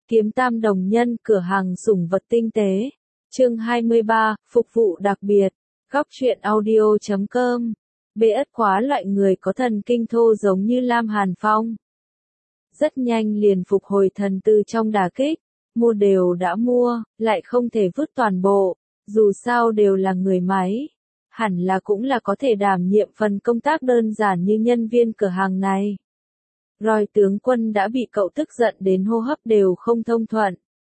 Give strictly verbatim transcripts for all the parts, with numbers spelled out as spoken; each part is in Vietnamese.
Kiếm Tam Đồng Nhân cửa hàng sủng vật tinh tế. Chương hai mươi ba, phục vụ đặc biệt. Góc truyện audio chấm com. Bê ất quá loại người có thần kinh thô giống như Lam Hàn Phong. Rất nhanh liền phục hồi thần tư trong đả kích. Mua đều đã mua, lại không thể vứt toàn bộ. Dù sao đều là người máy. Hẳn là cũng là có thể đảm nhiệm phần công tác đơn giản như nhân viên cửa hàng này. Rồi tướng quân đã bị cậu tức giận đến hô hấp đều không thông thuận.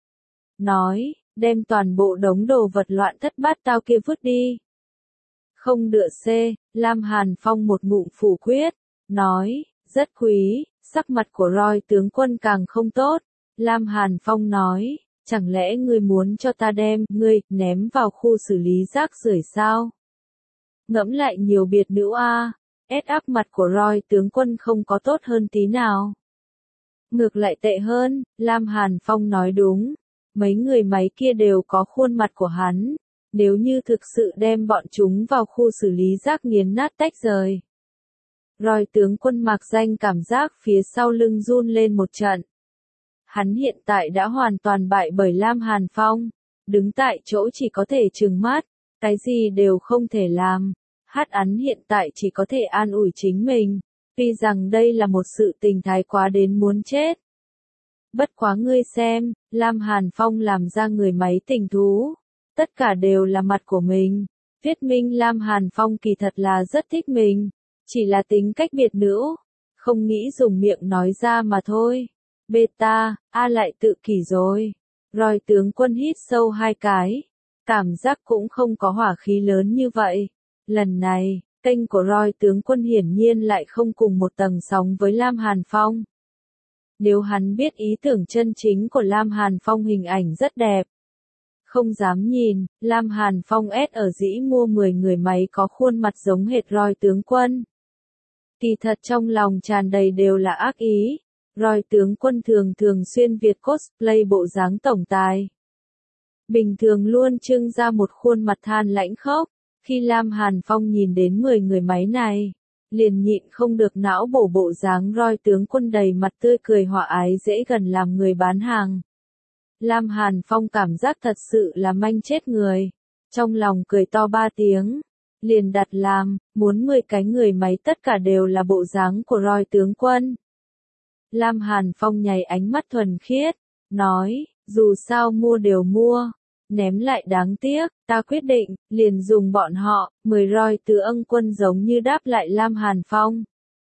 Nói, đem toàn bộ đống đồ vật loạn thất bát tao kia vứt đi. Không đựa xê, Lam Hàn Phong một ngụm phủ quyết, nói, rất quý, sắc mặt của Roy tướng quân càng không tốt. Lam Hàn Phong nói, chẳng lẽ ngươi muốn cho ta đem, ngươi, ném vào khu xử lý rác rưởi sao? Ngẫm lại nhiều biệt nữ a. Ép áp mặt của Roy tướng quân không có tốt hơn tí nào. Ngược lại tệ hơn, Lam Hàn Phong nói đúng. Mấy người máy kia đều có khuôn mặt của hắn. Nếu như thực sự đem bọn chúng vào khu xử lý rác nghiền nát tách rời. Roy tướng quân mạc danh cảm giác phía sau lưng run lên một trận. Hắn hiện tại đã hoàn toàn bại bởi Lam Hàn Phong. Đứng tại chỗ chỉ có thể trừng mắt. Cái gì đều không thể làm. Hát ắn hiện tại chỉ có thể an ủi chính mình, tuy rằng đây là một sự tình thái quá đến muốn chết. Bất quá ngươi xem, Lam Hàn Phong làm ra người máy tình thú, tất cả đều là mặt của mình, viết minh Lam Hàn Phong kỳ thật là rất thích mình, chỉ là tính cách biệt nữ, không nghĩ dùng miệng nói ra mà thôi. Beta, A lại tự kỷ rồi. Rồi tướng quân hít sâu hai cái, cảm giác cũng không có hỏa khí lớn như vậy. Lần này, kênh của Roy tướng quân hiển nhiên lại không cùng một tầng sóng với Lam Hàn Phong. Nếu hắn biết ý tưởng chân chính của Lam Hàn Phong hình ảnh rất đẹp. Không dám nhìn, Lam Hàn Phong ép ở dĩ mua mười người máy có khuôn mặt giống hệt Roy tướng quân. Kỳ thật trong lòng tràn đầy đều là ác ý. Roy tướng quân thường thường xuyên Việt cosplay bộ dáng tổng tài. Bình thường luôn trưng ra một khuôn mặt than lãnh khốc. Khi Lam Hàn Phong nhìn đến mười người máy này, liền nhịn không được não bổ bộ dáng Roy tướng quân đầy mặt tươi cười hòa ái dễ gần làm người bán hàng. Lam Hàn Phong cảm giác thật sự là manh chết người, trong lòng cười to ba tiếng, liền đặt làm, muốn mười cái người máy tất cả đều là bộ dáng của Roy tướng quân. Lam Hàn Phong nháy ánh mắt thuần khiết, nói, dù sao mua đều mua. Ném lại đáng tiếc, ta quyết định, liền dùng bọn họ, mười Roy tứ ân quân giống như đáp lại Lam Hàn Phong.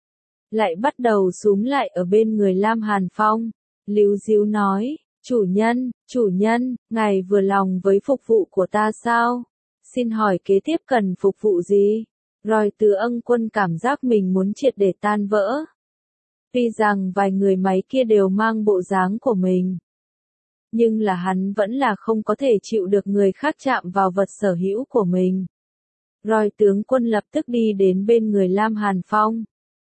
Lại bắt đầu súm lại ở bên người Lam Hàn Phong. Líu díu nói, chủ nhân, chủ nhân, ngài vừa lòng với phục vụ của ta sao? Xin hỏi kế tiếp cần phục vụ gì? Roy tứ ân quân cảm giác mình muốn triệt để tan vỡ. Tuy rằng vài người máy kia đều mang bộ dáng của mình. Nhưng là hắn vẫn là không có thể chịu được người khác chạm vào vật sở hữu của mình. Roy tướng quân lập tức đi đến bên người Lam Hàn Phong.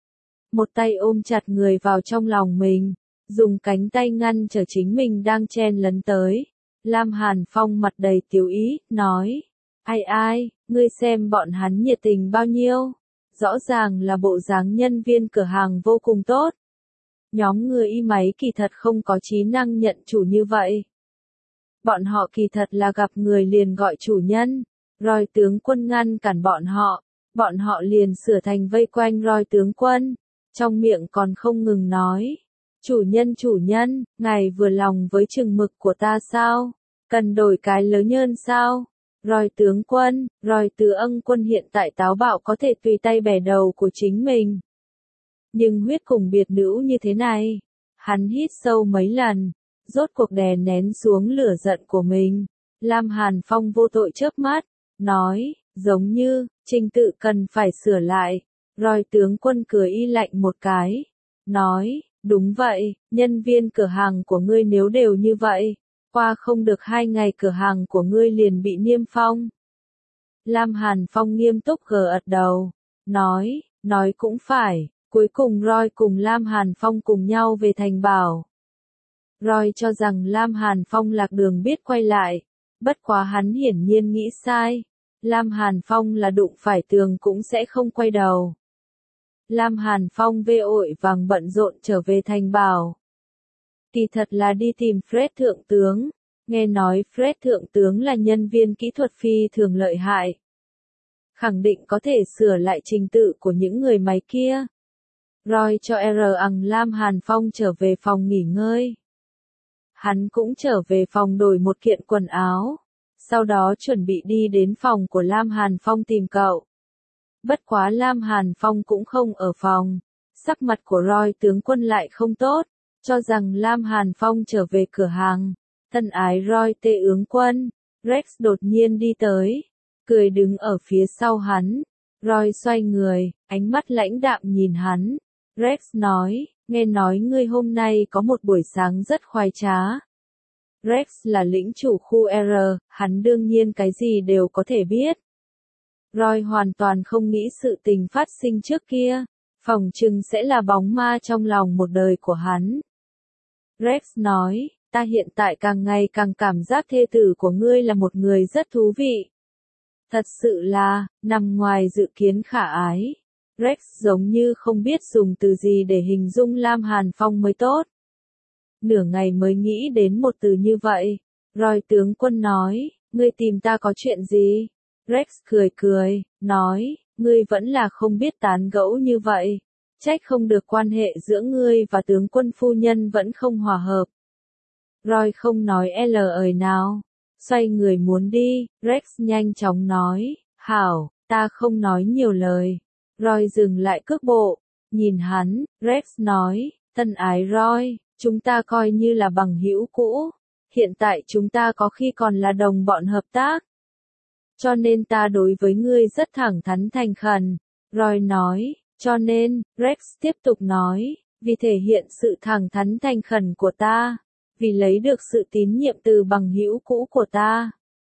Một tay ôm chặt người vào trong lòng mình, dùng cánh tay ngăn trở chính mình đang chen lấn tới. Lam Hàn Phong mặt đầy tiểu ý, nói, ai ai, ngươi xem bọn hắn nhiệt tình bao nhiêu, rõ ràng là bộ dáng nhân viên cửa hàng vô cùng tốt. Nhóm người y máy kỳ thật không có trí năng nhận chủ như vậy. Bọn họ kỳ thật là gặp người liền gọi chủ nhân. Roy tướng quân ngăn cản bọn họ. Bọn họ liền sửa thành vây quanh Roy tướng quân. Trong miệng còn không ngừng nói. Chủ nhân chủ nhân, ngài vừa lòng với chừng mực của ta sao? Cần đổi cái lớn nhân sao? Roy tướng quân, Roy tứ ân quân hiện tại táo bạo có thể tùy tay bẻ đầu của chính mình. Nhưng huyết cùng biệt nữ như thế này, hắn hít sâu mấy lần, rốt cuộc đè nén xuống lửa giận của mình. Lam Hàn Phong vô tội chớp mắt, nói, giống như, trình tự cần phải sửa lại. Roy tướng quân cười y lạnh một cái, nói, đúng vậy, nhân viên cửa hàng của ngươi nếu đều như vậy, qua không được hai ngày cửa hàng của ngươi liền bị niêm phong. Lam Hàn Phong nghiêm túc gật ật đầu, nói, nói cũng phải. Cuối cùng Roy cùng Lam Hàn Phong cùng nhau về thành bảo. Roy cho rằng Lam Hàn Phong lạc đường biết quay lại. Bất quá hắn hiển nhiên nghĩ sai. Lam Hàn Phong là đụng phải tường cũng sẽ không quay đầu. Lam Hàn Phong vê ội vàng bận rộn trở về thành bảo. Kỳ thật là đi tìm Fred thượng tướng. Nghe nói Fred thượng tướng là nhân viên kỹ thuật phi thường lợi hại. Khẳng định có thể sửa lại trình tự của những người máy kia. Roy cho R ằng Lam Hàn Phong trở về phòng nghỉ ngơi. Hắn cũng trở về phòng đổi một kiện quần áo. Sau đó chuẩn bị đi đến phòng của Lam Hàn Phong tìm cậu. Bất quá Lam Hàn Phong cũng không ở phòng. Sắc mặt của Roy tướng quân lại không tốt, cho rằng Lam Hàn Phong trở về cửa hàng. Thân ái Roy tê ướng quân, Rex đột nhiên đi tới, cười đứng ở phía sau hắn. Roy xoay người, ánh mắt lãnh đạm nhìn hắn. Rex nói, nghe nói ngươi hôm nay có một buổi sáng rất khoái trá. Rex là lĩnh chủ khu R, hắn đương nhiên cái gì đều có thể biết. Roy hoàn toàn không nghĩ sự tình phát sinh trước kia, phỏng chừng sẽ là bóng ma trong lòng một đời của hắn. Rex nói, ta hiện tại càng ngày càng cảm giác thê tử của ngươi là một người rất thú vị. Thật sự là, nằm ngoài dự kiến khả ái. Rex giống như không biết dùng từ gì để hình dung Lam Hàn Phong mới tốt. Nửa ngày mới nghĩ đến một từ như vậy. Roy tướng quân nói, ngươi tìm ta có chuyện gì? Rex cười cười, nói, ngươi vẫn là không biết tán gẫu như vậy. Trách không được quan hệ giữa ngươi và tướng quân phu nhân vẫn không hòa hợp. Roy không nói lời nào. Xoay người muốn đi, Rex nhanh chóng nói, hảo, ta không nói nhiều lời. Roy dừng lại cước bộ, nhìn hắn, Rex nói, thân ái Roy, chúng ta coi như là bằng hữu cũ. Hiện tại chúng ta có khi còn là đồng bọn hợp tác. Cho nên ta đối với ngươi rất thẳng thắn thành khẩn. Roy nói, cho nên, Rex tiếp tục nói, vì thể hiện sự thẳng thắn thành khẩn của ta, vì lấy được sự tín nhiệm từ bằng hữu cũ của ta.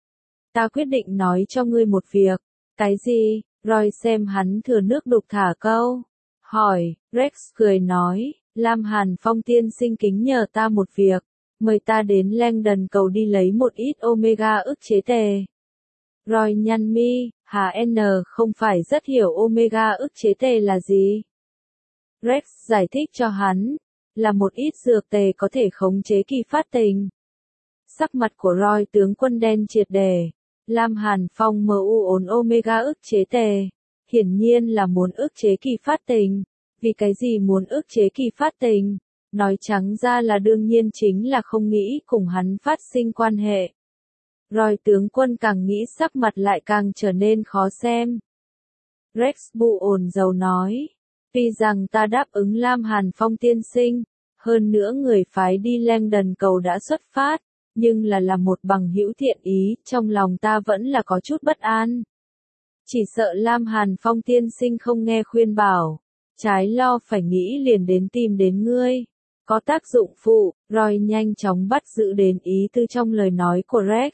Ta quyết định nói cho ngươi một việc. Cái gì? Roy xem hắn thừa nước đục thả câu. Hỏi, Rex cười nói, Lam Hàn Phong tiên sinh kính nhờ ta một việc, mời ta đến Langdon cầu đi lấy một ít Omega ức chế tề. Roy nhăn mi, hà N không phải rất hiểu Omega ức chế tề là gì. Rex giải thích cho hắn, là một ít dược tề có thể khống chế kỳ phát tình. Sắc mặt của Roy tướng quân đen triệt đề. Lam Hàn Phong mu ổn Omega ức chế tề. Hiển nhiên là muốn ức chế kỳ phát tình. Vì cái gì muốn ức chế kỳ phát tình? Nói trắng ra là đương nhiên chính là không nghĩ cùng hắn phát sinh quan hệ. Roy tướng quân càng nghĩ sắc mặt lại càng trở nên khó xem. Rex bu ổn dầu nói. Tuy rằng ta đáp ứng Lam Hàn Phong tiên sinh, hơn nữa người phái đi Langdon cầu đã xuất phát, nhưng là là một bằng hữu thiện ý, trong lòng ta vẫn là có chút bất an. Chỉ sợ Lam Hàn Phong tiên sinh không nghe khuyên bảo, trái lo phải nghĩ liền đến tìm đến ngươi. Có tác dụng phụ, Roy nhanh chóng bắt giữ đến ý tư trong lời nói của Rex.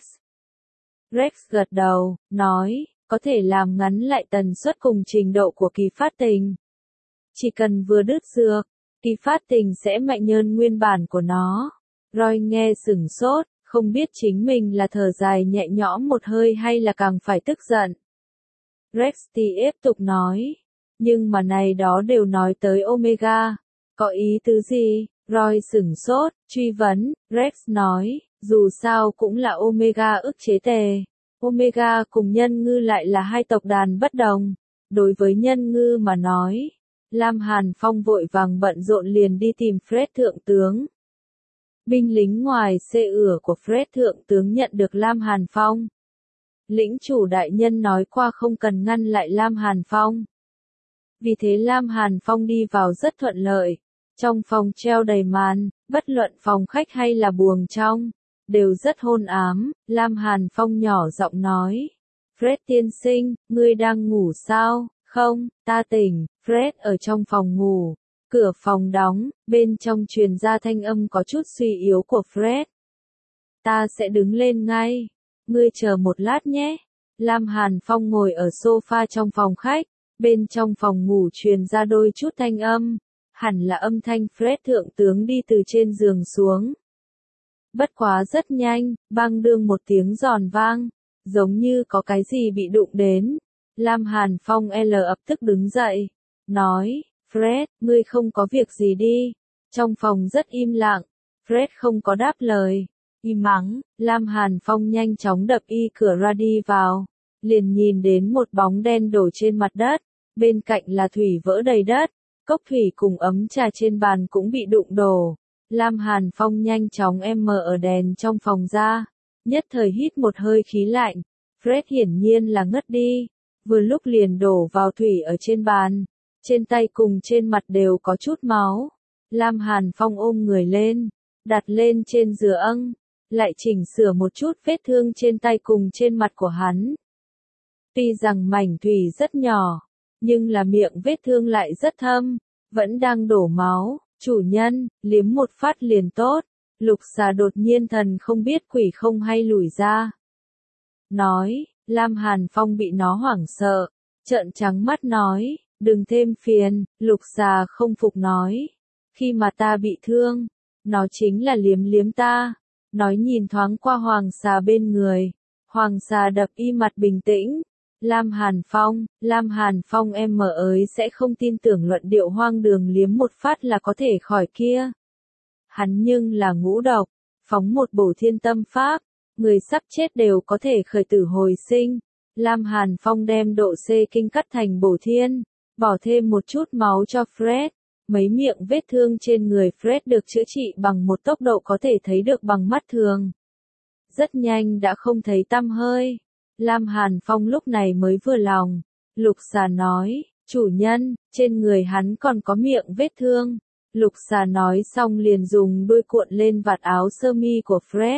Rex gật đầu, nói, có thể làm ngắn lại tần suất cùng trình độ của kỳ phát tình. Chỉ cần vừa đứt dược, kỳ phát tình sẽ mạnh hơn nguyên bản của nó. Roy nghe sửng sốt, không biết chính mình là thở dài nhẹ nhõm một hơi hay là càng phải tức giận. Rex tiếp tục nói, nhưng mà này đó đều nói tới Omega. Có ý tứ gì? Roy sửng sốt, truy vấn, Rex nói, dù sao cũng là Omega ức chế tề. Omega cùng nhân ngư lại là hai tộc đàn bất đồng. Đối với nhân ngư mà nói, Lam Hàn Phong vội vàng bận rộn liền đi tìm Fred thượng tướng. Binh lính ngoài xe ửa của Fred thượng tướng nhận được Lam Hàn Phong. Lĩnh chủ đại nhân nói qua không cần ngăn lại Lam Hàn Phong. Vì thế Lam Hàn Phong đi vào rất thuận lợi. Trong phòng treo đầy màn, bất luận phòng khách hay là buồng trong, đều rất hôn ám. Lam Hàn Phong nhỏ giọng nói, Fred tiên sinh, ngươi đang ngủ sao? Không, ta tỉnh. Fred ở trong phòng ngủ. Cửa phòng đóng, bên trong truyền ra thanh âm có chút suy yếu của Fred. Ta sẽ đứng lên ngay. Ngươi chờ một lát nhé. Lam Hàn Phong ngồi ở sofa trong phòng khách. Bên trong phòng ngủ truyền ra đôi chút thanh âm. Hẳn là âm thanh Fred thượng tướng đi từ trên giường xuống. Bất quá rất nhanh, bang đương một tiếng giòn vang. Giống như có cái gì bị đụng đến. Lam Hàn Phong L ập tức đứng dậy. Nói, Fred, ngươi không có việc gì đi. Trong phòng rất im lặng. Fred không có đáp lời. Im mắng, Lam Hàn Phong nhanh chóng đập y cửa ra đi vào. Liền nhìn đến một bóng đen đổ trên mặt đất. Bên cạnh là thủy vỡ đầy đất. Cốc thủy cùng ấm trà trên bàn cũng bị đụng đổ. Lam Hàn Phong nhanh chóng em mở ở đèn trong phòng ra. Nhất thời hít một hơi khí lạnh. Fred hiển nhiên là ngất đi. Vừa lúc liền đổ vào thủy ở trên bàn. Trên tay cùng trên mặt đều có chút máu. Lam Hàn Phong ôm người lên. Đặt lên trên giường âng. Lại chỉnh sửa một chút vết thương trên tay cùng trên mặt của hắn. Tuy rằng mảnh thủy rất nhỏ. Nhưng là miệng vết thương lại rất thâm. Vẫn đang đổ máu. Chủ nhân, liếm một phát liền tốt. Lục xà đột nhiên thần không biết quỷ không hay lùi ra. Nói, Lam Hàn Phong bị nó hoảng sợ. Trợn trắng mắt nói, đừng thêm phiền. Lục xà không phục nói. Khi mà ta bị thương, nó chính là liếm liếm ta. Nói nhìn thoáng qua hoàng xà bên người. Hoàng xà đập y mặt bình tĩnh. Lam Hàn Phong, Lam Hàn Phong em mở ới sẽ không tin tưởng luận điệu hoang đường liếm một phát là có thể khỏi kia. Hắn nhưng là ngũ độc, phóng một bổ thiên tâm pháp, người sắp chết đều có thể khởi tử hồi sinh. Lam Hàn Phong đem độ C kinh cắt thành bổ thiên, bỏ thêm một chút máu cho Fred. Mấy miệng vết thương trên người Fred được chữa trị bằng một tốc độ có thể thấy được bằng mắt thường. Rất nhanh đã không thấy tăm hơi. Lam Hàn Phong lúc này mới vừa lòng. Lục xà nói, chủ nhân, trên người hắn còn có miệng vết thương. Lục xà nói xong liền dùng đuôi cuộn lên vạt áo sơ mi của Fred.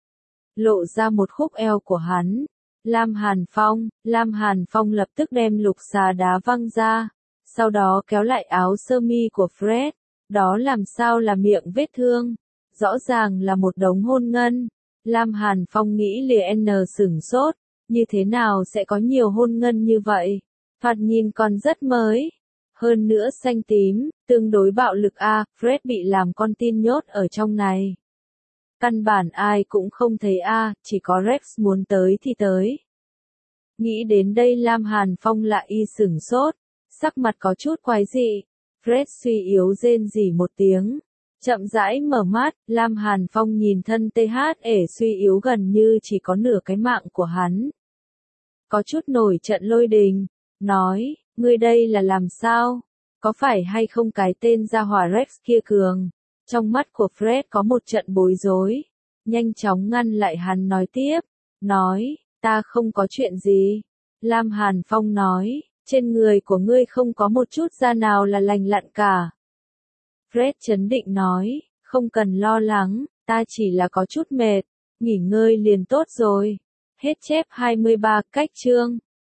Lộ ra một khúc eo của hắn. Lam Hàn Phong, Lam Hàn Phong lập tức đem lục xà đá văng ra. Sau đó kéo lại áo sơ mi của Fred. Đó làm sao là miệng vết thương. Rõ ràng là một đống hôn ngân. Lam Hàn Phong nghĩ liền sửng sốt. Như thế nào sẽ có nhiều hôn ngân như vậy? Thoạt nhìn còn rất mới. Hơn nữa xanh tím, tương đối bạo lực a, Fred bị làm con tin nhốt ở trong này. Căn bản ai cũng không thấy a, chỉ có Rex muốn tới thì tới. Nghĩ đến đây Lam Hàn Phong lại y sửng sốt, sắc mặt có chút quái dị. Fred suy yếu rên rỉ một tiếng. Chậm rãi mở mắt, Lam Hàn Phong nhìn thân tê hát ể suy yếu gần như chỉ có nửa cái mạng của hắn. Có chút nổi trận lôi đình, nói, ngươi đây là làm sao? Có phải hay không cái tên gia hỏa Rex kia cường? Trong mắt của Fred có một trận bối rối, nhanh chóng ngăn lại hắn nói tiếp, nói, ta không có chuyện gì. Lam Hàn Phong nói, trên người của ngươi không có một chút da nào là lành lặn cả. Fred chấn định nói, không cần lo lắng, ta chỉ là có chút mệt, nghỉ ngơi liền tốt rồi. Hết chép hai mươi ba cách chương.